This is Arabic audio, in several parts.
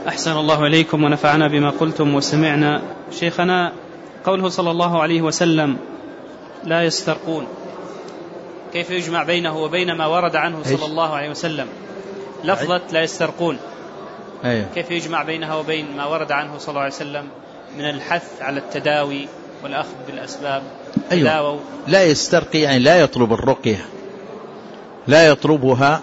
أحسن الله إليكم ونفعنا بما قلتم وسمعنا. شيخنا، قوله صلى الله عليه وسلم لا يسترقون، كيف يجمع بينه وبين ما ورد عنه صلى الله عليه وسلم لفظة لا يسترقون؟ كيف يجمع بينها وبين ما ورد عنه صلى الله عليه وسلم من الحث على التداوي والأخذ بالأسباب؟ لا يسترقي يعني لا يطلب الرقية، لا يطلبها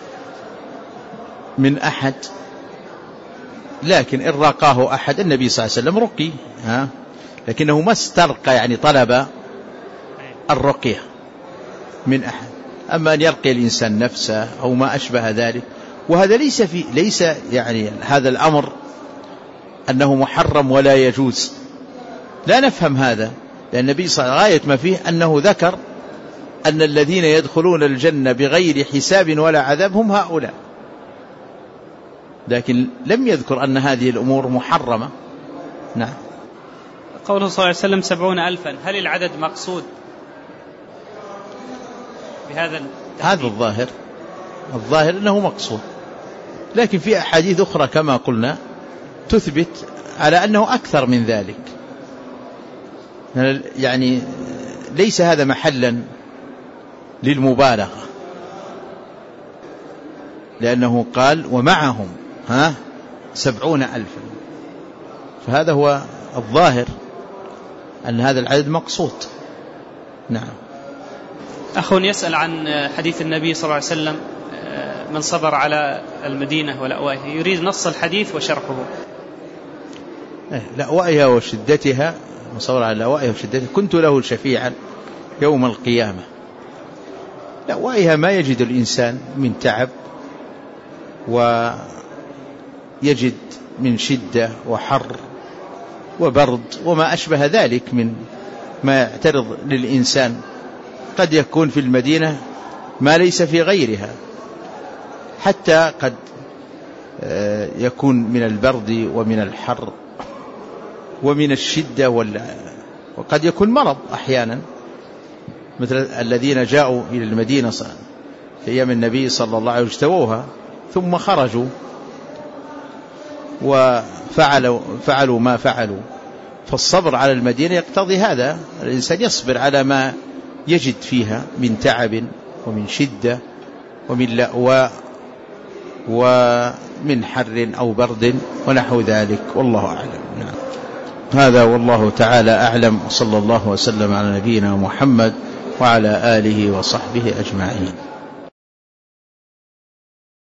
من أحد، لكن إن رقاه أحد، النبي صلى الله عليه وسلم رقي لكنه ما استرقى يعني طلب الرقية من أحد. أما أن يرقي الإنسان نفسه أو ما أشبه ذلك، وهذا ليس يعني هذا الأمر أنه محرم ولا يجوز، لا نفهم هذا، لأن النبي صلى الله عليه وسلم غاية ما فيه أنه ذكر أن الذين يدخلون الجنة بغير حساب ولا عذاب هم هؤلاء، لكن لم يذكر أن هذه الأمور محرمة. نعم. قوله صلى الله عليه وسلم 70,000، هل العدد مقصود بهذا التحديد؟ هذا الظاهر أنه مقصود، لكن في أحاديث أخرى كما قلنا تثبت على أنه أكثر من ذلك، يعني ليس هذا محلا للمبالغة، لأنه قال ومعهم 70,000، فهذا هو الظاهر أن هذا العدد مقصود. نعم. أخ يسأل عن حديث النبي صلى الله عليه وسلم من صبر على المدينة ولأوائها، يريد نص الحديث وشرحه. لأوائها وشدتها، من صبر على لأوائها وشدتها كنت له شفيعا يوم القيامة. لأوائها ما يجد الإنسان من تعب، ويجد من شدة وحر وبرد وما أشبه ذلك من ما يعترض للإنسان. قد يكون في المدينة ما ليس في غيرها، حتى قد يكون من البرد ومن الحر ومن الشدة وقد يكون مرض أحيانا، مثل الذين جاءوا إلى المدينة في أيام النبي صلى الله عليه وسلم اجتووها ثم خرجوا وفعلوا ما فعلوا. فالصبر على المدينة يقتضي هذا، الإنسان يصبر على ما يجد فيها من تعب ومن شدة ومن لأواء ومن حر أو برد ونحو ذلك، والله أعلم. نعم. هذا والله تعالى أعلم، صلى الله وسلم على نبينا محمد وعلى آله وصحبه أجمعين.